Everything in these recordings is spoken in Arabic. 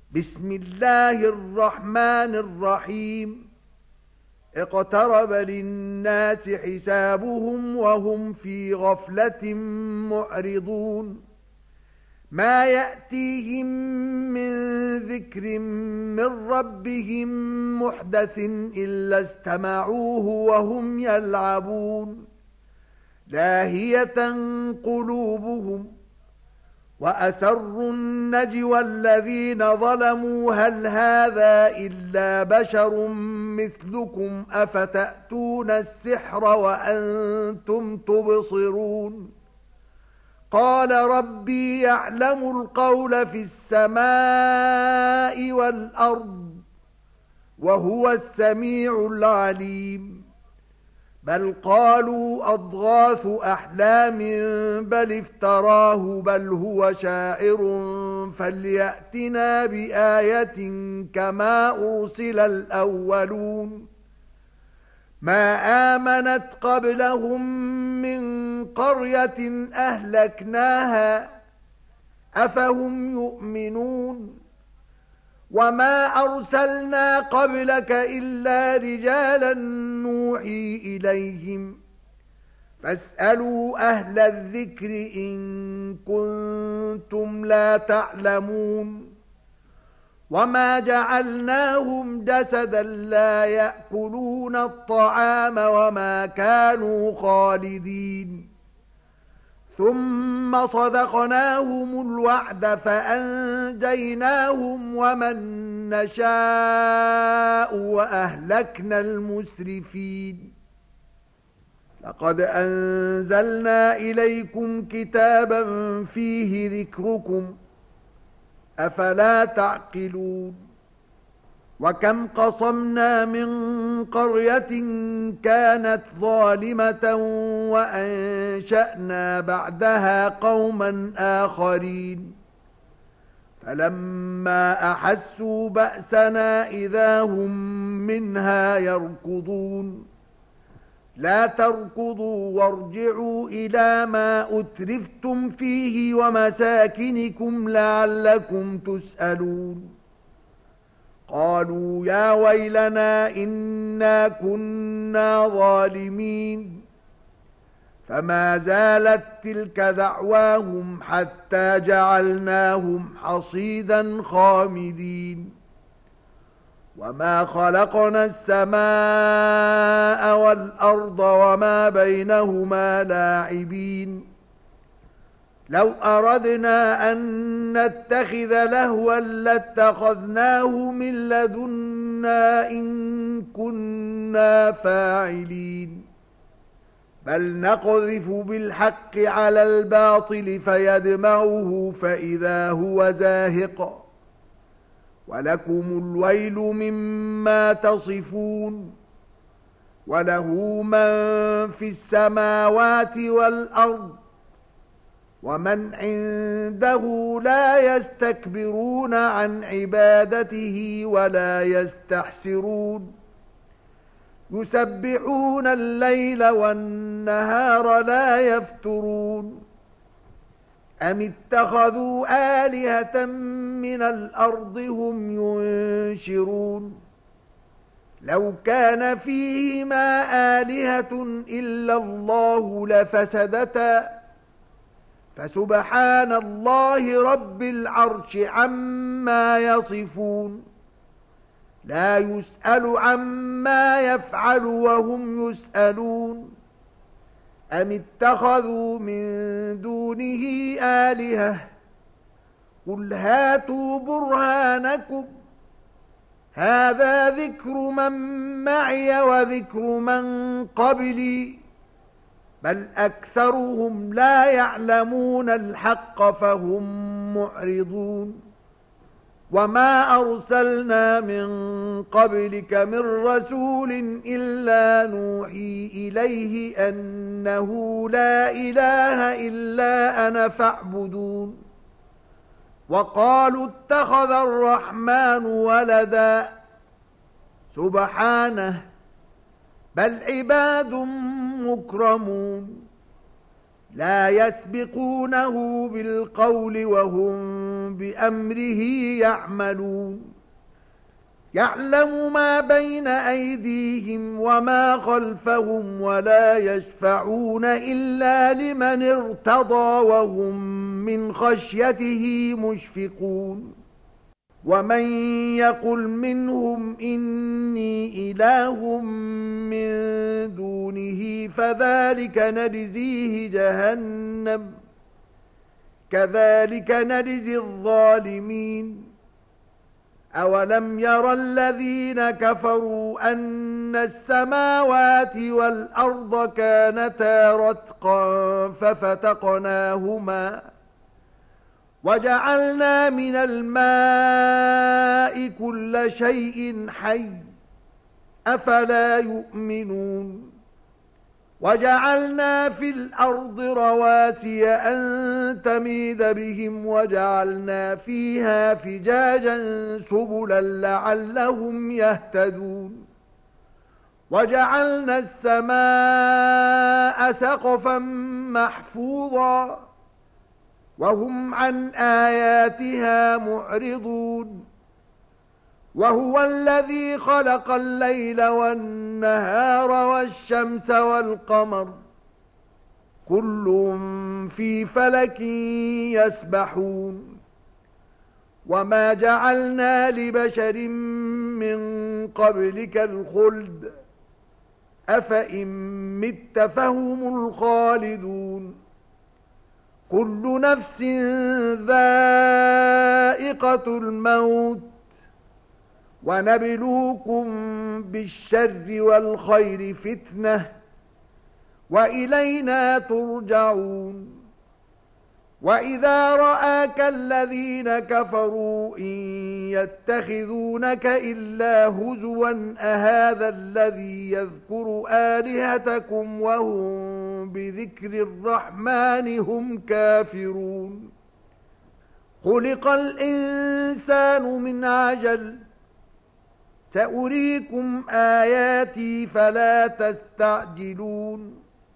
بسم الله الرحمن الرحيم. اقترب للناس حسابهم وهم في غفلة معرضون. ما يأتيهم من ذكر من ربهم محدث إلا استمعوه وهم يلعبون. لاهية قلوبهم وأسروا النجوى الذين ظلموا هل هذا إلا بشر مثلكم أفتأتون السحر وأنتم تبصرون. قال ربي يعلم القول في السماء والأرض وهو السميع العليم. بل قالوا أضغاث أحلام بل افتراه بل هو شاعر فليأتنا بآية كما أرسل الأولون. ما آمنت قبلهم من قرية أهلكناها أفهم يؤمنون. وما أرسلنا قبلك إلا رجالا نوحي إليهم فاسألوا أهل الذكر إن كنتم لا تعلمون. وما جعلناهم جسدا لا يأكلون الطعام وما كانوا خالدين. ثم صدقناهم الوعد فأنجيناهم ومن نشاء وأهلكنا المسرفين. لقد أنزلنا إليكم كتابا فيه ذكركم أفلا تعقلون. وكم قصمنا من قرية كانت ظالمة وأنشأنا بعدها قوما آخرين فلما أحسوا بأسنا إذا هم منها يركضون. لا تركضوا وارجعوا إلى ما أترفتم فيه ومساكنكم لعلكم تسألون. قالوا يا ويلنا إنا كنا ظالمين. فما زالت تلك دعواهم حتى جعلناهم حصيدا خامدين. وما خلقنا السماء والأرض وما بينهما لاعبين. لو أردنا أن نتخذ لهوا لاتخذناه من لدنا إن كنا فاعلين. بل نقذف بالحق على الباطل فيدمغه فإذا هو زاهق. ولكم الويل مما تصفون. وله من في السماوات والأرض ومن عنده لا يستكبرون عن عبادته ولا يستحسرون. يسبحون الليل والنهار لا يفترون. أم اتخذوا آلهة من الأرض هم ينشرون. لو كان فيهما آلهة إلا الله لفسدتا فسبحان الله رب العرش عما يصفون. لا يسأل عما يفعل وهم يسألون. أم اتخذوا من دونه آلهة قل هاتوا برهانكم هذا ذكر من معي وذكر من قبلي بل أكثرهم لا يعلمون الحق فهم معرضون. وما أرسلنا من قبلك من رسول إلا نوحي إليه أنه لا إله إلا أنا فاعبدون. وقالوا اتخذ الرحمن ولدا سبحانه بل عباد مكرمون. لا يسبقونه بالقول وهم بأمره يعملون يعلم ما بين أيديهم وما خلفهم ولا يشفعون إلا لمن ارتضى وهم من خشيته مشفقون ومن يقل منهم إني إله من دونه فذلك نجزيه جهنم كذلك نجزي الظالمين أولم ير الذين كفروا أن السماوات والأرض كانتا رتقا ففتقناهما وجعلنا من الماء كل شيء حي أفلا يؤمنون وجعلنا في الأرض رواسي أن تميد بهم وجعلنا فيها فجاجا سبلا لعلهم يهتدون وجعلنا السماء سقفا محفوظا وهم عن آياتها معرضون وهو الذي خلق الليل والنهار والشمس والقمر كل في فلك يسبحون وما جعلنا لبشر من قبلك الخلد أفإن مت فهم الخالدون كل نفس ذائقة الموت ونبلوكم بالشر والخير فتنة وإلينا ترجعون وإذا رآك الذين كفروا إن يتخذونك إلا هزوا أهذا الذي يذكر آلهتكم وهم بذكر الرحمن هم كافرون خلق الإنسان من عجل سأريكم آياتي فلا تستعجلون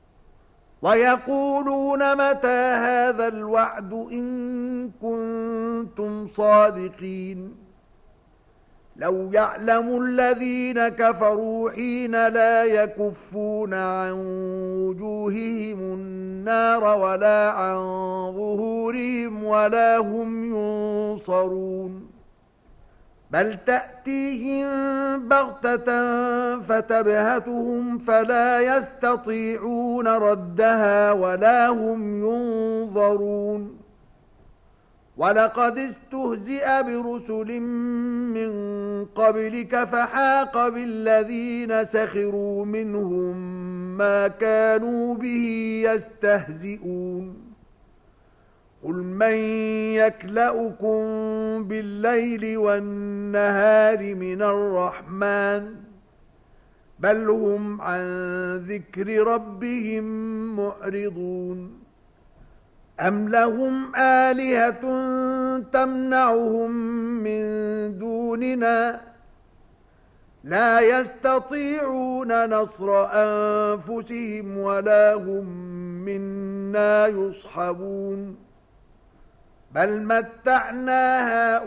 ويقولون متى هذا الوعد إن كنتم صادقين لو يعلم الذين كفروا حين لا يكفون عن وجوههم النار ولا عن ظهورهم ولا هم ينصرون بل تأتيهم بغتة فتبهتهم فلا يستطيعون ردها ولا هم ينظرون ولقد استهزئ برسل من قبلك فحاق بالذين سخروا منهم ما كانوا به يستهزئون قل من يكلؤكم بالليل والنهار من الرحمن بل هم عن ذكر ربهم معرضون أم لهم آلهة تمنعهم من دوننا لا يستطيعون نصر أنفسهم ولا هم منا يصحبون بل متعنا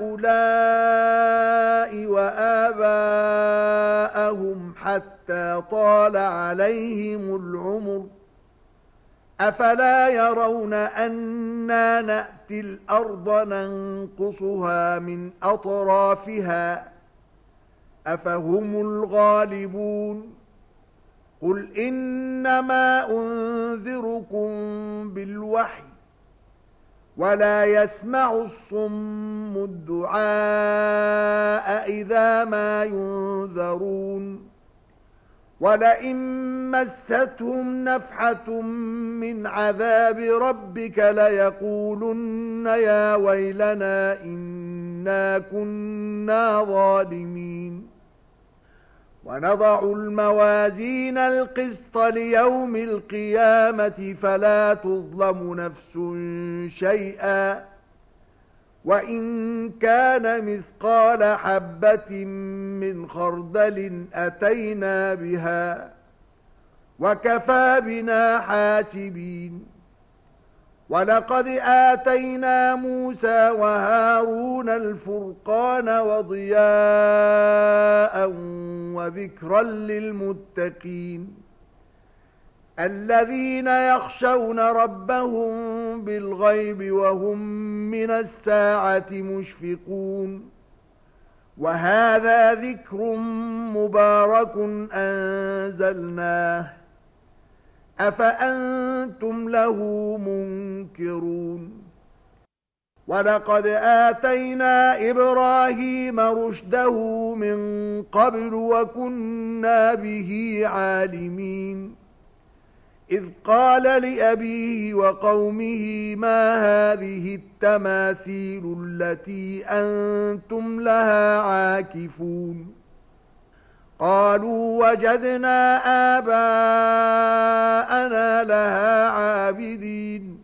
هؤلاء وآباءهم حتى طال عليهم العمر أفلا يرون أنا نأتي الأرض ننقصها من أطرافها أفهم الغالبون قل إنما أنذركم بالوحي ولا يسمع الصم الدعاء إذا ما ينذرون ولئن مستهم نفحة من عذاب ربك ليقولن يا ويلنا إنا كنا ظالمين ونضع الموازين القسط ليوم القيامة فلا تظلم نفس شيئا وإن كان مثقال حبة من خردل أتينا بها وكفى بنا حاسبين وَلَقَدْ آتَيْنَا مُوسَى وَهَارُونَ الْفُرْقَانَ وَضِيَاءً وَذِكْرًا لِلْمُتَّقِينَ الَّذِينَ يَخْشَوْنَ رَبَّهُم بِالْغَيْبِ وَهُم مِّنَ السَّاعَةِ مُشْفِقُونَ وَهَذَا ذِكْرٌ مُبَارَكٌ أَنزَلْنَاهُ أَفَأَنتُمْ لَهُ مُنكِرُونَ وَلَقَدْ آتَيْنَا إِبْرَاهِيمَ رُشْدَهُ مِنْ قَبْلُ وَكُنَّا بِهِ عَالِمِينَ إِذْ قَالَ لِأَبِيهِ وَقَوْمِهِ مَا هَذِهِ التَّمَاثِيلُ الَّتِي أَنْتُمْ لَهَا عَاكِفُونَ قَالُوا وَجَدْنَا آبَاءَنَا لَهَا عَابِدِينَ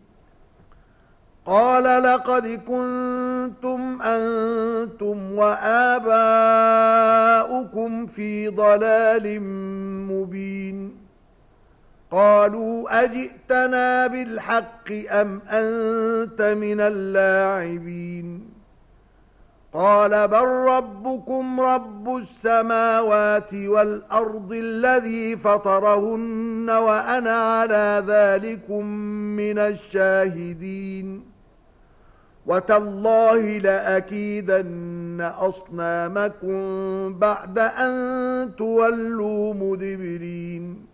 قَالَ لَقَدْ كُنْتُمْ أَنْتُمْ وَآبَاؤُكُمْ فِي ضَلَالٍ مُبِينٍ قالوا أجئتنا بالحق أم أنت من اللاعبين قال بل ربكم رب السماوات والأرض الذي فطرهن وأنا على ذلكم من الشاهدين وتالله لأكيدن أصنامكم بعد أن تولوا مدبرين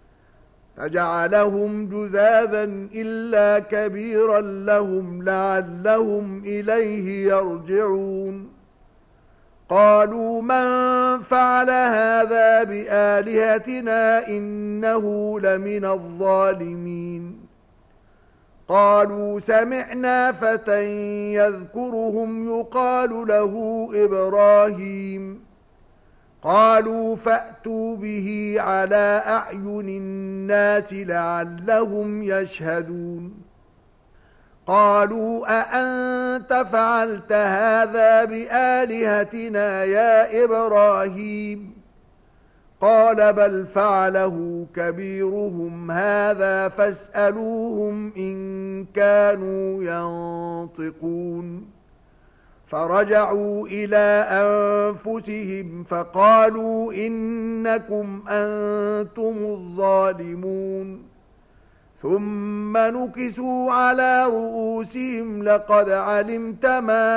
فجعلهم جذاذا إلا كبيرا لهم لعلهم إليه يرجعون قالوا من فعل هذا بآلهتنا إنه لمن الظالمين قالوا سمعنا فتى يذكرهم يقال له إبراهيم قالوا فأتوا به على أعين الناس لعلهم يشهدون قالوا أأنت فعلت هذا بآلهتنا يا إبراهيم قال بل فعله كبيرهم هذا فاسألوهم إن كانوا ينطقون فرجعوا إلى أنفسهم فقالوا إنكم أنتم الظالمون ثم نكسوا على رؤوسهم لقد علمت ما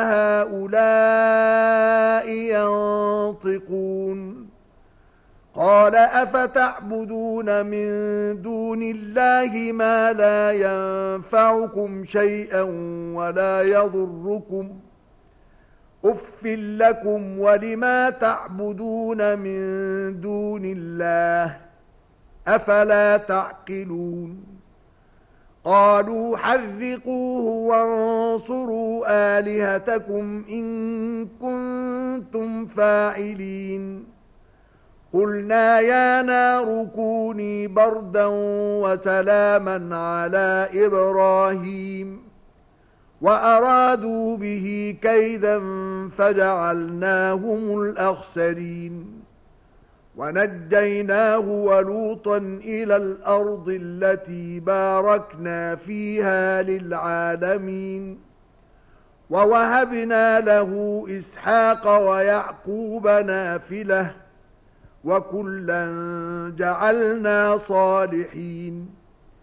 هؤلاء ينطقون قال أفتعبدون من دون الله ما لا ينفعكم شيئا ولا يضركم أُفٍّ لكم ولما تعبدون من دون الله أفلا تعقلون قالوا حرقوه وانصروا آلهتكم إن كنتم فاعلين قلنا يا نار كوني بردا وسلاما على إبراهيم وأرادوا به كيدا فجعلناهم الأخسرين ونجيناه ولوطا إلى الأرض التي باركنا فيها للعالمين ووهبنا له إسحاق ويعقوب نافلة وكلا جعلنا صالحين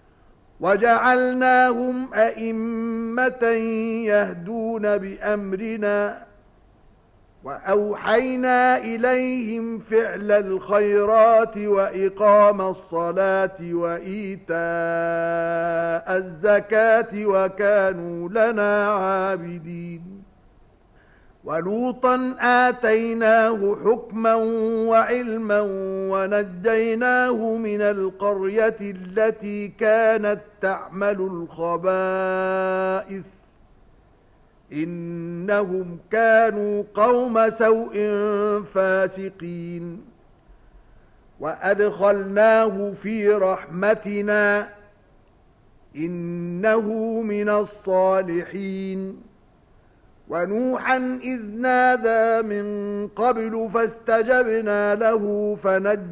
وجعلناهم أئمة يهدون بأمرنا وأوحينا إليهم فعل الخيرات وإقام الصلاة وإيتاء الزكاة وكانوا لنا عابدين ولوطا آتيناه حكما وعلما ونجيناه من القرية التي كانت تعمل الخبائث إنهم كانوا قوم سوء فاسقين وأدخلناه في رحمتنا إنه من الصالحين ونوحا إذ نادى من قبل فاستجبنا له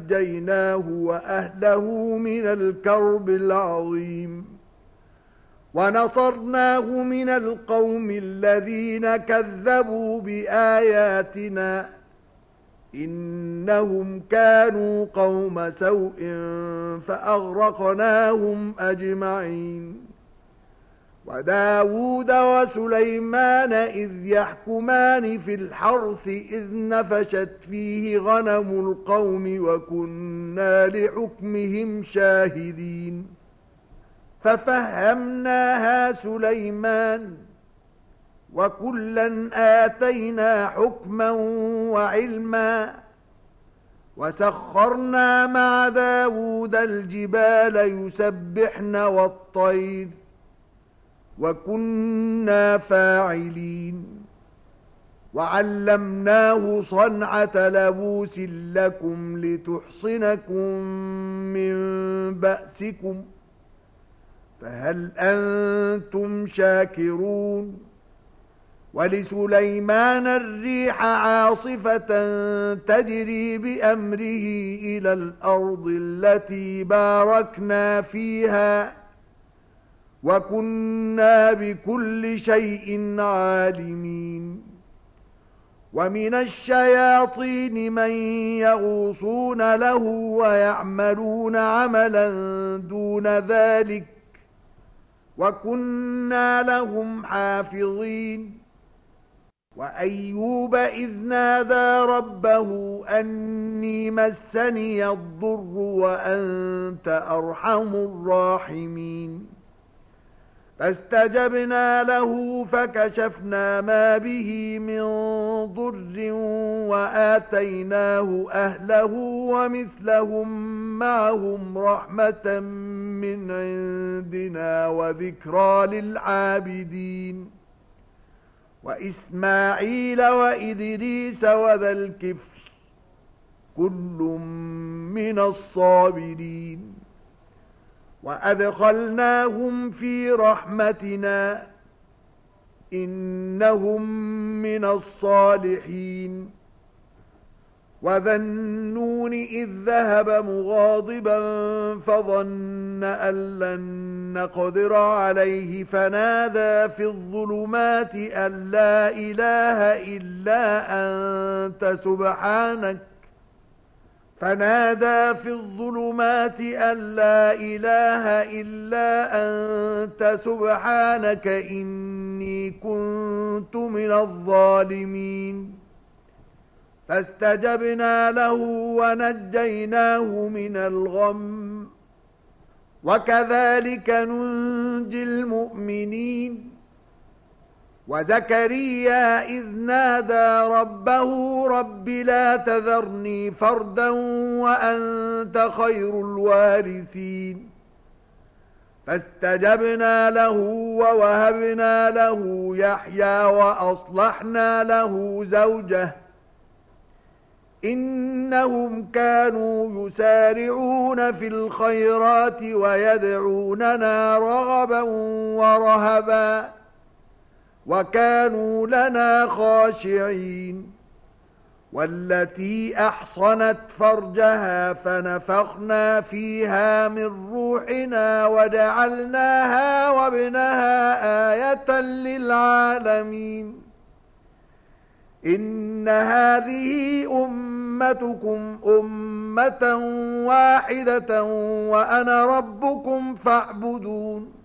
فنجيناه وأهله من الكرب العظيم ونصرناه من القوم الذين كذبوا بآياتنا إنهم كانوا قوم سوء فأغرقناهم أجمعين. وداود وسليمان إذ يحكمان في الحرث إذ نفشت فيه غنم القوم وكنا لحكمهم شاهدين. ففهمناها سليمان وكلا آتينا حكما وعلما وسخرنا مع داود الجبال يسبحن والطير وكنا فاعلين. وعلمناه صنعة لبوس لكم لتحصنكم من بأسكم فهل أنتم شاكرون. ولسليمان الريح عاصفة تجري بأمره إلى الأرض التي باركنا فيها وكنا بكل شيء عالمين. ومن الشياطين من يغوصون له ويعملون عملا دون ذلك وكنا لهم حافظين. وأيوب إذ نادى ربه أني مسني الضر وأنت أرحم الراحمين. فاستجبنا له فكشفنا ما به من ضر وآتيناه أهله ومثلهم معهم رحمة من عندنا وذكرى للعابدين. وإسماعيل وإدريس وذا الكفل كل من الصابرين. وأدخلناهم في رحمتنا إنهم من الصالحين. وذا النون إذ ذهب مغاضبا فظن أن لن نقدر عليه فنادى في الظلمات أن لا إله إلا أنت سبحانك إني كنت من الظالمين. فاستجبنا له ونجيناه من الغم وكذلك ننجي المؤمنين. وزكريا إذ نادى ربه رب لا تذرني فردا وأنت خير الوارثين. فاستجبنا له ووهبنا له يحيى وأصلحنا له زوجه إنهم كانوا يسارعون في الخيرات ويدعوننا رغبا ورهبا وكانوا لنا خاشعين. والتي أحصنت فرجها فنفخنا فيها من روحنا وجعلناها وابنها آية للعالمين. إن هذه أمتكم أمة واحدة وأنا ربكم فاعبدون.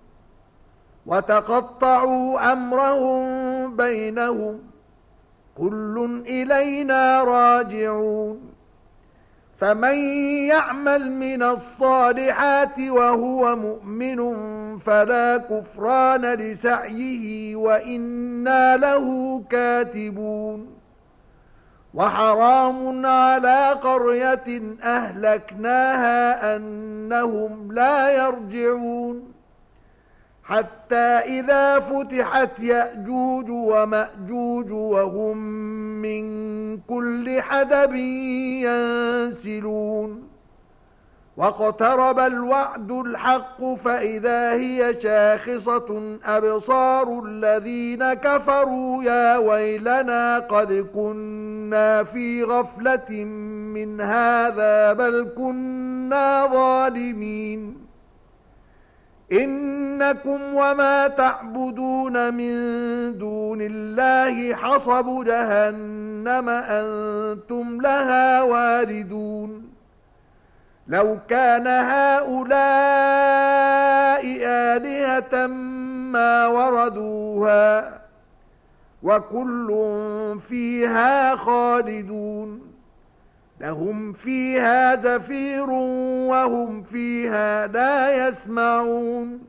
وتقطعوا أمرهم بينهم كل إلينا راجعون. فمن يعمل من الصالحات وهو مؤمن فلا كفران لسعيه وإنا له كاتبون. وحرام على قرية أهلكناها أنهم لا يرجعون حتى إذا فتحت يأجوج ومأجوج وهم من كل حدب ينسلون. واقترب الوعد الحق فإذا هي شاخصة أبصار الذين كفروا يا ويلنا قد كنا في غفلة من هذا بل كنا ظالمين. إنكم وما تعبدون من دون الله حصب جهنم أنتم لها واردون لو كان هؤلاء آلهة ما وردوها وكل فيها خالدون لهم فيها زفير وهم فيها لا يسمعون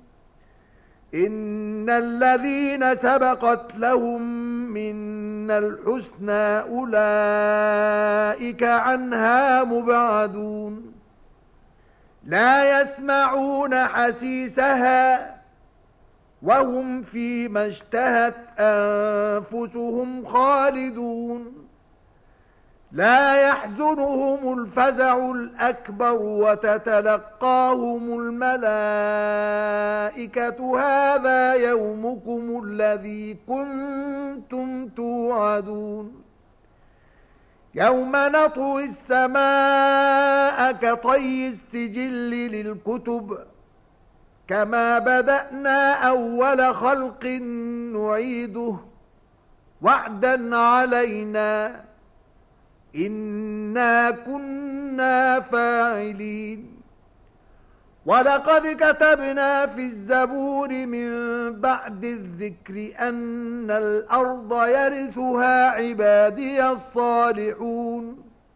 إن الذين سبقت لهم منا الحسنى أولئك عنها مبعدون لا يسمعون حسيسها وهم فيما اشتهت أنفسهم خالدون لا يحزنهم الفزع الأكبر وتتلقاهم الملائكة هذا يومكم الذي كنتم توعدون يوم نطوي السماء كطي السجل للكتب كما بدأنا أول خلق نعيده وعدا علينا إنا كنا فاعلين ولقد كتبنا في الزبور من بعد الذكر أن الأرض يرثها عبادي الصالحون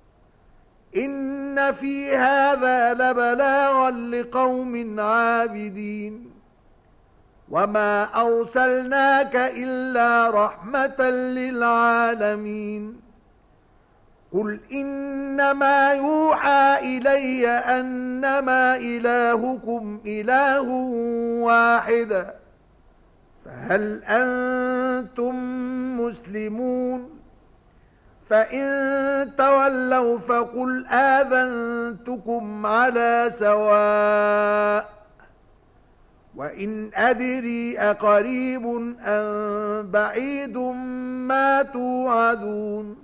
إن في هذا لبلاغا لقوم عابدين وما أرسلناك إلا رحمة للعالمين قل إنما يوحى إلي أنما إلهكم إله واحد فهل أنتم مسلمون فإن تولوا فقل آذنتكم على سواء وإن أدري أقريب أم بعيد ما توعدون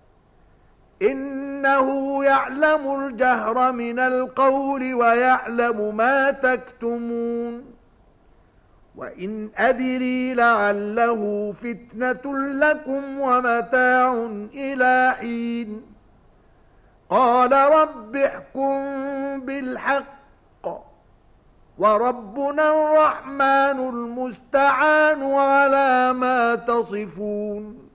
إنه يعلم الجهر من القول ويعلم ما تكتمون وإن أدري لعله فتنة لكم ومتاع إلى حين قال رب احكم بالحق وربنا الرحمن المستعان على ما تصفون